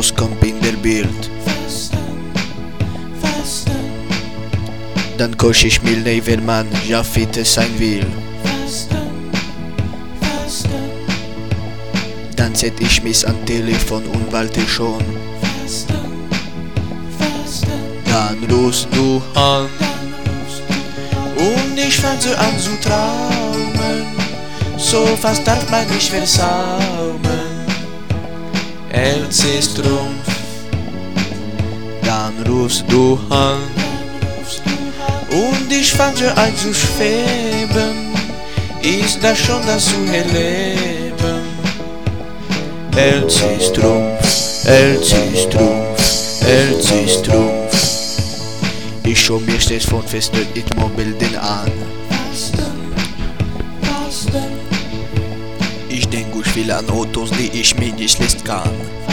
kommt in der Bild. Dann koch ich mir nie, wer man ja fit sein will. Dann zähl ich mich an Telefon und warte schon. Dann rufst du an und ich fang so an zu traumen. So fast darf man nicht versaumen. LC Strumpf. Dann rufst du an und ich fang so an zu schweben. Ist das schon das zu erleben? LC Strumpf, LC Strumpf, LC Strumpf. Ich schau mir stets von Festnetz it Mobilden an. Ich denk viel an Autos, die ich mir nicht leisten kann.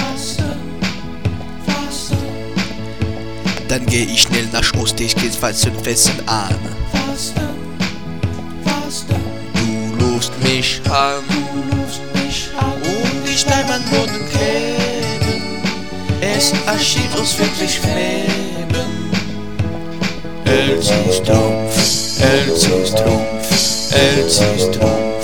Dann geh ich schnell nach Ost, ich geh's falschen Fessen an. Du rufst mich an und ich bleib an Boden kleben. Es geschieht uns wirklich Leben. LC Strumpf, LC Strumpf, LC Strumpf.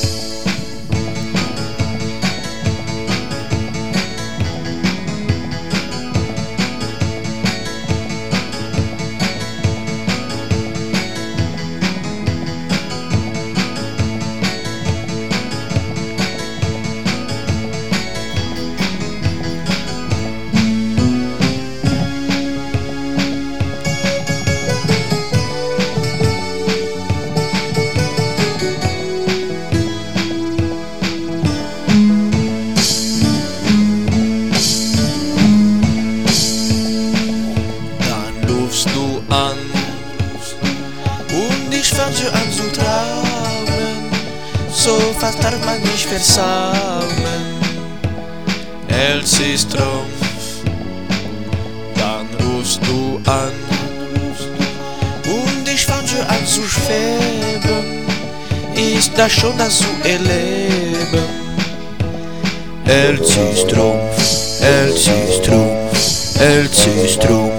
An und ich fang so an zu traumen, so fast darf man nicht versaumen. LC Strumpf, dann rufst du an und ich fang so an zu schweben. Ist das schon das zu erleben? LC Strumpf, LC Strumpf, LC Strumpf.